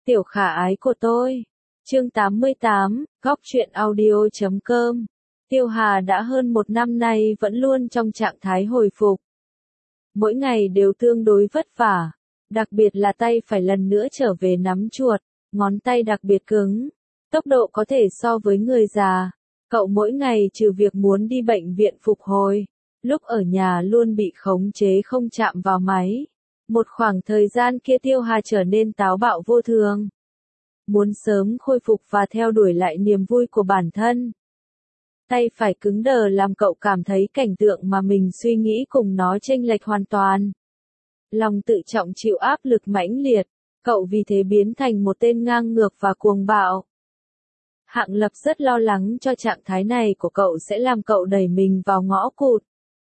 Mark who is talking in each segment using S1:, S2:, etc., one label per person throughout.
S1: Tiểu khả ái của tôi. Chương 88, góc truyện audio.com. Tiêu Hà đã hơn 1 năm nay vẫn luôn trong trạng thái hồi phục. Mỗi ngày đều tương đối vất vả, đặc biệt là tay phải lần nữa trở về nắm chuột, ngón tay đặc biệt cứng. Tốc độ có thể so với người già. Cậu mỗi ngày trừ việc muốn đi bệnh viện phục hồi, lúc ở nhà luôn bị khống chế không chạm vào máy. Một khoảng thời gian kia Tiêu Hà trở nên táo bạo vô thường. Muốn sớm khôi phục và theo đuổi lại niềm vui của bản thân. Tay phải cứng đờ làm cậu cảm thấy cảnh tượng mà mình suy nghĩ cùng nó chênh lệch hoàn toàn. Lòng tự trọng chịu áp lực mãnh liệt, cậu vì thế biến thành một tên ngang ngược và cuồng bạo. Hạng Lập rất lo lắng cho trạng thái này của cậu sẽ làm cậu đẩy mình vào ngõ cụt.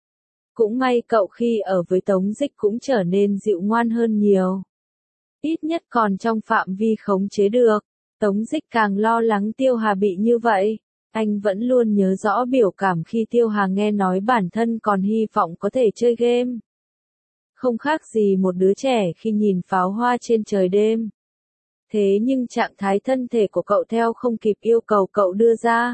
S1: Cũng may cậu khi ở với Tống Dịch cũng trở nên dịu ngoan hơn nhiều. Ít nhất còn trong phạm vi khống chế được. Tống Dịch càng lo lắng Tiêu Hà bị như vậy. Anh vẫn luôn nhớ rõ biểu cảm khi Tiêu Hà nghe nói bản thân còn hy vọng có thể chơi game. Không khác gì một đứa trẻ khi nhìn pháo hoa trên trời đêm. Thế nhưng trạng thái thân thể của cậu theo không kịp yêu cầu cậu đưa ra.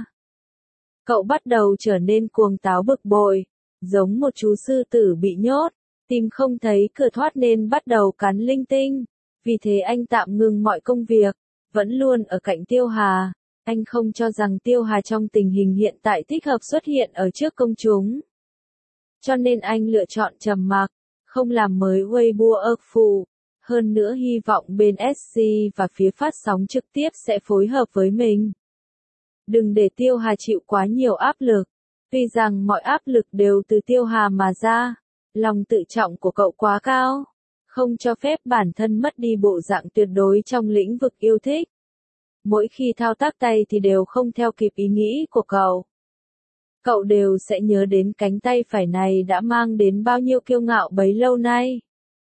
S1: Cậu bắt đầu trở nên cuồng táo bực bội, giống một chú sư tử bị nhốt, tìm không thấy cửa thoát nên bắt đầu cắn linh tinh. Vì thế anh tạm ngừng mọi công việc, vẫn luôn ở cạnh Tiêu Hà. Anh không cho rằng Tiêu Hà trong tình hình hiện tại thích hợp xuất hiện ở trước công chúng. Cho nên anh lựa chọn trầm mặc, không làm mới Weibo ợt phụ. Hơn nữa hy vọng bên SC và phía phát sóng trực tiếp sẽ phối hợp với mình. Đừng để Tiêu Hà chịu quá nhiều áp lực. Tuy rằng mọi áp lực đều từ Tiêu Hà mà ra, lòng tự trọng của cậu quá cao, không cho phép bản thân mất đi bộ dạng tuyệt đối trong lĩnh vực yêu thích. Mỗi khi thao tác tay thì đều không theo kịp ý nghĩ của cậu. Cậu đều sẽ nhớ đến cánh tay phải này đã mang đến bao nhiêu kiêu ngạo bấy lâu nay.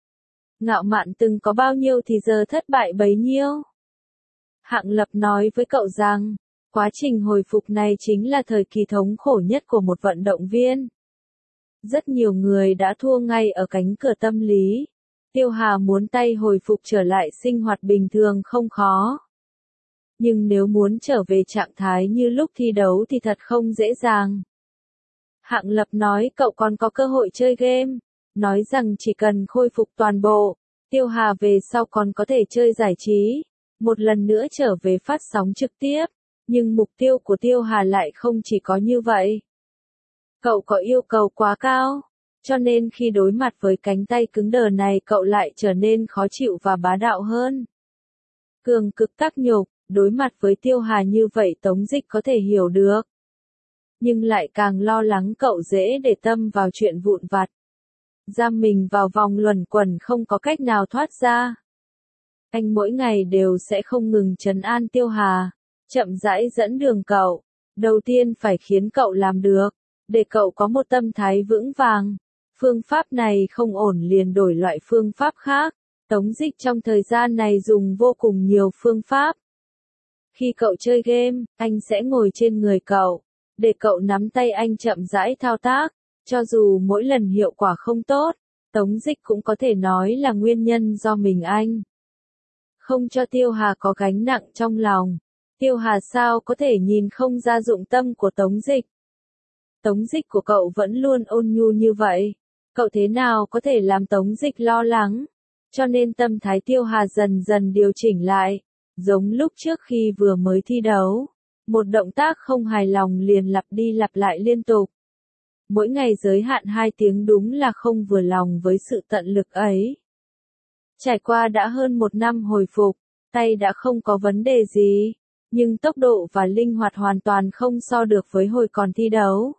S1: Ngạo mạn từng có bao nhiêu thì giờ thất bại bấy nhiêu. Hạng Lập nói với cậu rằng, quá trình hồi phục này chính là thời kỳ thống khổ nhất của một vận động viên. Rất nhiều người đã thua ngay ở cánh cửa tâm lý. Tiêu Hà muốn tay hồi phục trở lại sinh hoạt bình thường không khó. Nhưng nếu muốn trở về trạng thái như lúc thi đấu thì thật không dễ dàng. Hạng Lập nói cậu còn có cơ hội chơi game. Nói rằng chỉ cần khôi phục toàn bộ, Tiêu Hà về sau còn có thể chơi giải trí. Một lần nữa trở về phát sóng trực tiếp. Nhưng mục tiêu của Tiêu Hà lại không chỉ có như vậy. Cậu có yêu cầu quá cao. Cho nên khi đối mặt với cánh tay cứng đờ này cậu lại trở nên khó chịu và bá đạo hơn. Cường cực tác nhục, đối mặt với Tiêu Hà như vậy Tống Dịch có thể hiểu được. Nhưng lại càng lo lắng cậu dễ để tâm vào chuyện vụn vặt. Giam mình vào vòng luẩn quẩn không có cách nào thoát ra. Anh mỗi ngày đều sẽ không ngừng trấn an Tiêu Hà, chậm rãi dẫn đường cậu. Đầu tiên phải khiến cậu làm được, để cậu có một tâm thái vững vàng. Phương pháp này không ổn liền đổi loại phương pháp khác. Tống Dịch trong thời gian này dùng vô cùng nhiều phương pháp. Khi cậu chơi game, anh sẽ ngồi trên người cậu, để cậu nắm tay anh chậm rãi thao tác. Cho dù mỗi lần hiệu quả không tốt, Tống Dịch cũng có thể nói là nguyên nhân do mình anh. Không cho Tiêu Hà có gánh nặng trong lòng. Tiêu Hà sao có thể nhìn không ra dụng tâm của Tống Dịch. Tống Dịch của cậu vẫn luôn ôn nhu như vậy. Cậu thế nào có thể làm Tống Dịch lo lắng. Cho nên tâm thái Tiêu Hà dần dần điều chỉnh lại. Giống lúc trước khi vừa mới thi đấu. Một động tác không hài lòng liền lặp đi lặp lại liên tục. Mỗi ngày giới hạn 2 tiếng đúng là không vừa lòng với sự tận lực ấy. Trải qua đã hơn 1 năm hồi phục, tay đã không có vấn đề gì. Nhưng tốc độ và linh hoạt hoàn toàn không so được với hồi còn thi đấu.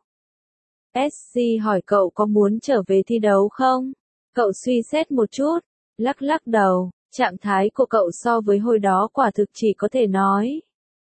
S1: SC hỏi cậu có muốn trở về thi đấu không? Cậu suy xét một chút, lắc lắc đầu, trạng thái của cậu so với hồi đó quả thực chỉ có thể nói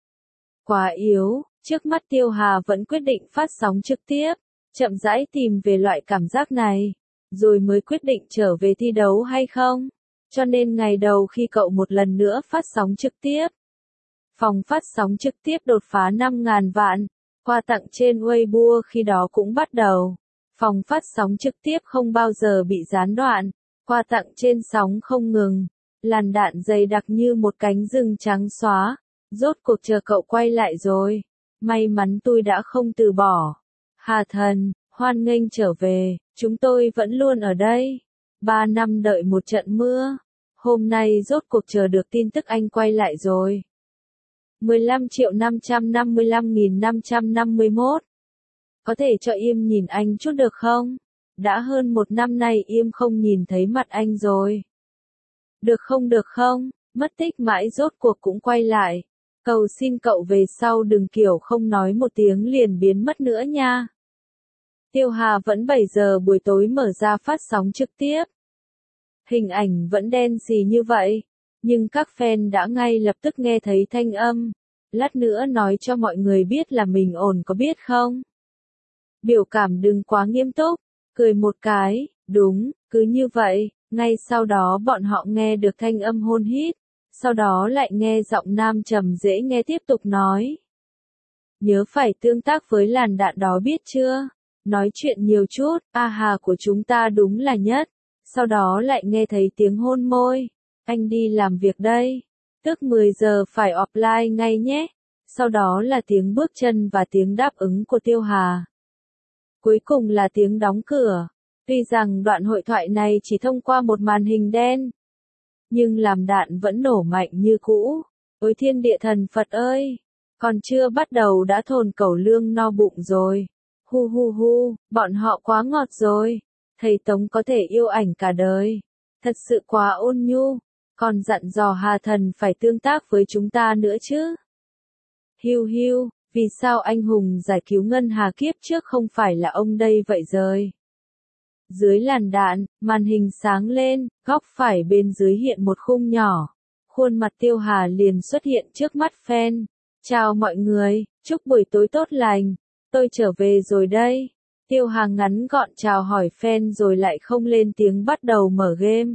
S1: quá yếu. Trước mắt Tiêu Hà vẫn quyết định phát sóng trực tiếp, chậm rãi tìm về loại cảm giác này, rồi mới quyết định trở về thi đấu hay không. Cho nên ngày đầu khi cậu một lần nữa phát sóng trực tiếp, phòng phát sóng trực tiếp đột phá 5.000 vạn, quà tặng trên Weibo khi đó cũng bắt đầu. Phòng phát sóng trực tiếp không bao giờ bị gián đoạn, quà tặng trên sóng không ngừng. Làn đạn dày đặc như một cánh rừng trắng xóa. Rốt cuộc chờ cậu quay lại rồi. May mắn tôi đã không từ bỏ. Hà Thần, hoan nghênh trở về, chúng tôi vẫn luôn ở đây. 3 năm đợi một trận mưa. Hôm nay rốt cuộc chờ được tin tức anh quay lại rồi. 15.555.551. Có thể cho Yêm nhìn anh chút được không? Đã hơn 1 năm nay Yêm không nhìn thấy mặt anh rồi. Được không? Mất tích mãi rốt cuộc cũng quay lại. Cầu xin cậu về sau đừng kiểu không nói một tiếng liền biến mất nữa nha. Tiêu Hà vẫn 7 giờ buổi tối mở ra phát sóng trực tiếp. Hình ảnh vẫn đen xì như vậy, nhưng các fan đã ngay lập tức nghe thấy thanh âm. Lát nữa nói cho mọi người biết là mình ổn có biết không? Biểu cảm đừng quá nghiêm túc, cười một cái, đúng, cứ như vậy, ngay sau đó bọn họ nghe được thanh âm hôn hít, sau đó lại nghe giọng nam trầm dễ nghe tiếp tục nói. Nhớ phải tương tác với làn đạn đó biết chưa? Nói chuyện nhiều chút, a hà của chúng ta đúng là nhất. Sau đó lại nghe thấy tiếng hôn môi. Anh đi làm việc đây. Tức 10 giờ phải offline ngay nhé. Sau đó là tiếng bước chân và tiếng đáp ứng của Tiêu Hà. Cuối cùng là tiếng đóng cửa. Tuy rằng đoạn hội thoại này chỉ thông qua một màn hình đen, nhưng làm đạn vẫn nổ mạnh như cũ. Ôi thiên địa thần Phật ơi! Còn chưa bắt đầu đã thồn cẩu lương no bụng rồi. Hu hu hu, bọn họ quá ngọt rồi. Thầy Tống có thể yêu ảnh cả đời. Thật sự quá ôn nhu. Còn dặn dò Hà Thần phải tương tác với chúng ta nữa chứ. Hiu hiu, vì sao anh hùng giải cứu Ngân Hà kiếp trước không phải là ông đây vậy rồi? Dưới làn đạn, màn hình sáng lên, góc phải bên dưới hiện một khung nhỏ. Khuôn mặt Tiêu Hà liền xuất hiện trước mắt fan. Chào mọi người, chúc buổi tối tốt lành. Tôi trở về rồi đây. Tiêu Hà ngắn gọn chào hỏi fan rồi lại không lên tiếng bắt đầu mở game.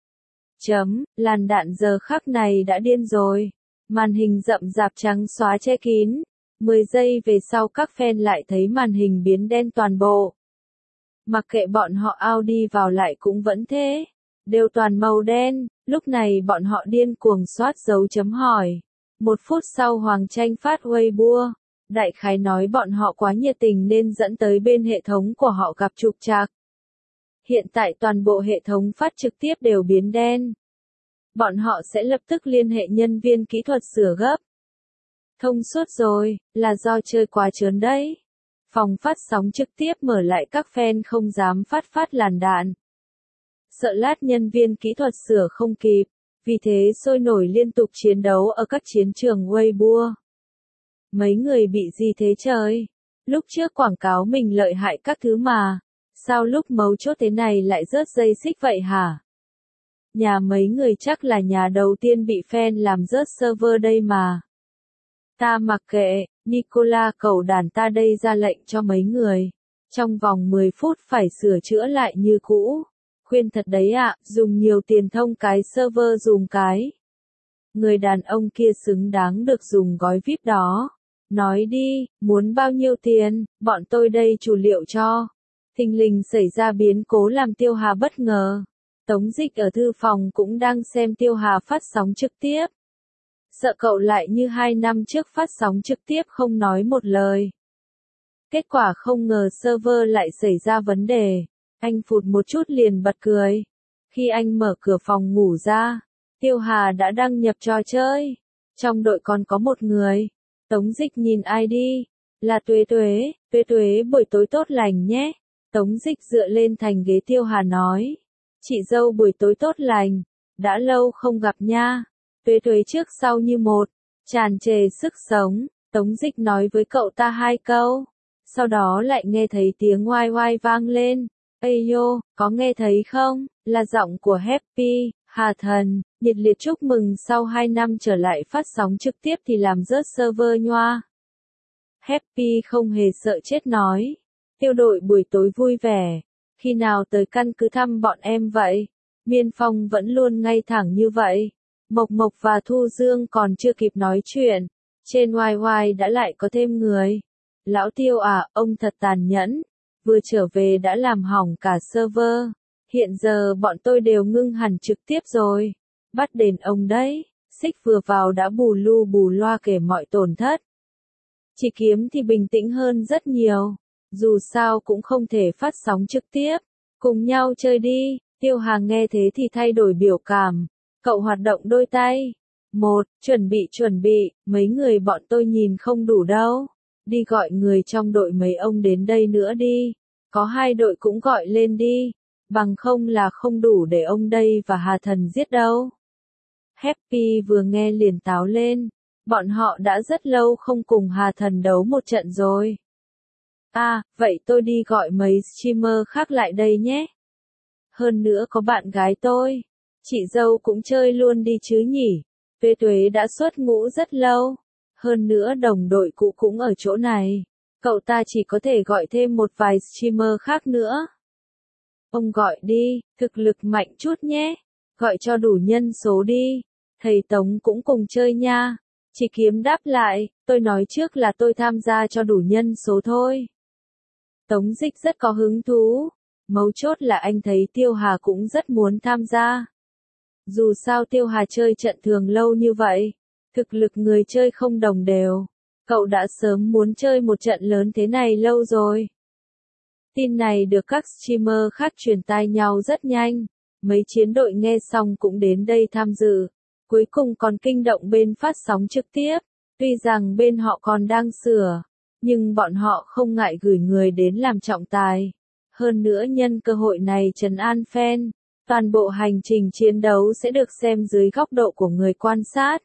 S1: Làn đạn giờ khắc này đã điên rồi. Màn hình rậm rạp trắng xóa che kín. 10 giây về sau các fan lại thấy màn hình biến đen toàn bộ. Mặc kệ bọn họ out đi vào lại cũng vẫn thế. Đều toàn màu đen, lúc này bọn họ điên cuồng soát dấu chấm hỏi. 1 phút sau Hoàng Tranh phát Weibo. Đại khái nói bọn họ quá nhiệt tình nên dẫn tới bên hệ thống của họ gặp trục trặc. Hiện tại toàn bộ hệ thống phát trực tiếp đều biến đen. Bọn họ sẽ lập tức liên hệ nhân viên kỹ thuật sửa gấp. Thông suốt rồi, là do chơi quá trớn đấy. Phòng phát sóng trực tiếp mở lại các fan không dám phát làn đạn. Sợ lát nhân viên kỹ thuật sửa không kịp, vì thế sôi nổi liên tục chiến đấu ở các chiến trường Weibo. Mấy người bị gì thế trời? Lúc trước quảng cáo mình lợi hại các thứ mà. Sao lúc mấu chốt thế này lại rớt dây xích vậy hả? Nhà mấy người chắc là nhà đầu tiên bị fan làm rớt server đây mà. Ta mặc kệ, Nicola cẩu đàn ta đây ra lệnh cho mấy người. Trong vòng 10 phút phải sửa chữa lại như cũ. Khuyên thật đấy ạ, dùng nhiều tiền thông cái server dùng cái. Người đàn ông kia xứng đáng được dùng gói VIP đó. Nói đi, muốn bao nhiêu tiền, bọn tôi đây chủ liệu cho. Thình lình xảy ra biến cố làm Tiêu Hà bất ngờ. Tống Dịch ở thư phòng cũng đang xem Tiêu Hà phát sóng trực tiếp. Sợ cậu lại như 2 năm trước phát sóng trực tiếp không nói một lời. Kết quả không ngờ server lại xảy ra vấn đề. Anh phụt một chút liền bật cười. Khi anh mở cửa phòng ngủ ra, Tiêu Hà đã đăng nhập trò chơi. Trong đội còn có một người. Tống Dịch nhìn ID. Là Tuế Tuế, Tuế Tuế buổi tối tốt lành nhé. Tống Dịch dựa lên thành ghế Tiêu Hà nói. Chị dâu buổi tối tốt lành. Đã lâu không gặp nha. Tuế Tuế trước sau như một. Tràn trề sức sống. Tống Dịch nói với cậu ta 2 câu. Sau đó lại nghe thấy tiếng oai oai vang lên. Ây nhô, có nghe thấy không? Là giọng của Happy. Hà Thần, nhiệt liệt chúc mừng sau 2 năm trở lại phát sóng trực tiếp thì làm rớt server nhoa. Happy không hề sợ chết nói. Tiêu đội buổi tối vui vẻ. Khi nào tới căn cứ thăm bọn em vậy? Miên Phong vẫn luôn ngay thẳng như vậy. Mộc Mộc và Thu Dương còn chưa kịp nói chuyện. Trên YY đã lại có thêm người. Lão Tiêu à, ông thật tàn nhẫn. Vừa trở về đã làm hỏng cả server. Hiện giờ bọn tôi đều ngưng hẳn trực tiếp rồi. Bắt đền ông đấy, Xích vừa vào đã bù lu bù loa kể mọi tổn thất. Chị Kiếm thì bình tĩnh hơn rất nhiều, dù sao cũng không thể phát sóng trực tiếp, cùng nhau chơi đi. Tiêu Hà nghe thế thì thay đổi biểu cảm, cậu hoạt động đôi tay. Một, chuẩn bị, mấy người bọn tôi nhìn không đủ đâu, đi gọi người trong đội mấy ông đến đây nữa đi, có 2 đội cũng gọi lên đi, bằng không là không đủ để ông đây và Hà Thần giết đâu. Happy vừa nghe liền táo lên, bọn họ đã rất lâu không cùng Hà Thần đấu một trận rồi. À, vậy tôi đi gọi mấy streamer khác lại đây nhé. Hơn nữa có bạn gái tôi, chị dâu cũng chơi luôn đi chứ nhỉ. Tuế Tuế đã xuất ngũ rất lâu, hơn nữa đồng đội cũ cũng ở chỗ này, cậu ta chỉ có thể gọi thêm một vài streamer khác nữa. Ông gọi đi, thực lực mạnh chút nhé, gọi cho đủ nhân số đi, thầy Tống cũng cùng chơi nha. Chị Kiếm đáp lại, tôi nói trước là tôi tham gia cho đủ nhân số thôi. Tống Dịch rất có hứng thú, mấu chốt là anh thấy Tiêu Hà cũng rất muốn tham gia. Dù sao Tiêu Hà chơi trận thường lâu như vậy, thực lực người chơi không đồng đều, cậu đã sớm muốn chơi một trận lớn thế này lâu rồi. Tin này được các streamer khác truyền tai nhau rất nhanh, mấy chiến đội nghe xong cũng đến đây tham dự, cuối cùng còn kinh động bên phát sóng trực tiếp, tuy rằng bên họ còn đang sửa, nhưng bọn họ không ngại gửi người đến làm trọng tài. Hơn nữa nhân cơ hội này trấn an fan, toàn bộ hành trình chiến đấu sẽ được xem dưới góc độ của người quan sát.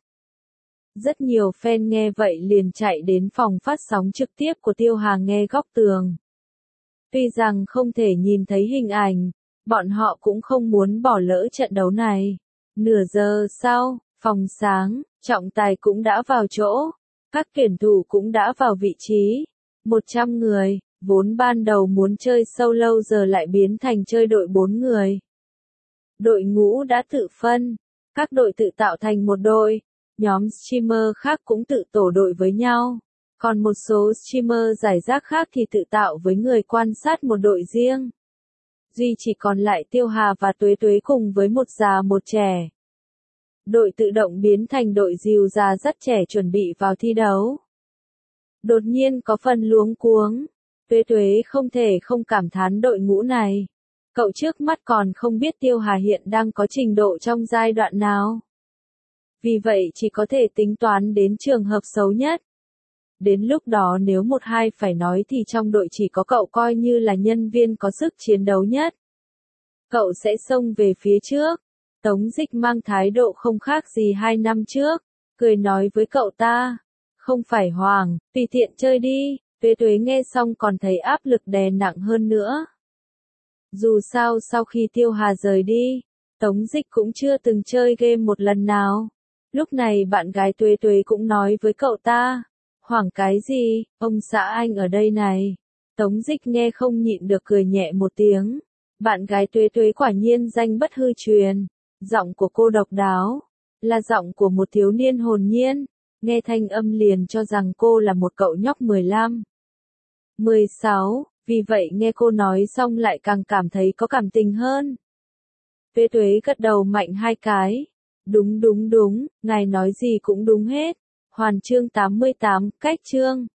S1: Rất nhiều fan nghe vậy liền chạy đến phòng phát sóng trực tiếp của Tiêu Hà nghe góc tường. Tuy rằng không thể nhìn thấy hình ảnh, bọn họ cũng không muốn bỏ lỡ trận đấu này. Nửa giờ sau, phòng sáng, trọng tài cũng đã vào chỗ, các tuyển thủ cũng đã vào vị trí. 100 người, vốn ban đầu muốn chơi solo giờ lại biến thành chơi đội 4 người. Đội ngũ đã tự phân, các đội tự tạo thành một đội, nhóm streamer khác cũng tự tổ đội với nhau, còn một số streamer giải rác khác thì tự tạo với người quan sát một đội riêng. Duy chỉ còn lại Tiêu Hà và Tuế Tuế cùng với một già một trẻ. Đội tự động biến thành đội dìu già dắt trẻ chuẩn bị vào thi đấu. Đột nhiên có phần luống cuống, Tuế Tuế không thể không cảm thán đội ngũ này. Cậu trước mắt còn không biết Tiêu Hà hiện đang có trình độ trong giai đoạn nào. Vì vậy chỉ có thể tính toán đến trường hợp xấu nhất. Đến lúc đó nếu một hai phải nói thì trong đội chỉ có cậu coi như là nhân viên có sức chiến đấu nhất. Cậu sẽ xông về phía trước. Tống Dịch mang thái độ không khác gì 2 năm trước, cười nói với cậu ta. Không phải Hoàng, tùy tiện chơi đi. Tuế Tuế nghe xong còn thấy áp lực đè nặng hơn nữa. Dù sao sau khi Tiêu Hà rời đi, Tống Dịch cũng chưa từng chơi game một lần nào. Lúc này bạn gái Tuế Tuế cũng nói với cậu ta. Hoảng cái gì, ông xã anh ở đây này. Tống Dịch nghe không nhịn được cười nhẹ một tiếng. Bạn gái Tuế Tuế quả nhiên danh bất hư truyền. Giọng của cô độc đáo, là giọng của một thiếu niên hồn nhiên. Nghe thanh âm liền cho rằng cô là một cậu nhóc 15, 16, vì vậy nghe cô nói xong lại càng cảm thấy có cảm tình hơn. Tuế Tuế gật đầu mạnh 2 cái. Đúng, ngài nói gì cũng đúng hết. Hoàn chương 88, cách chương.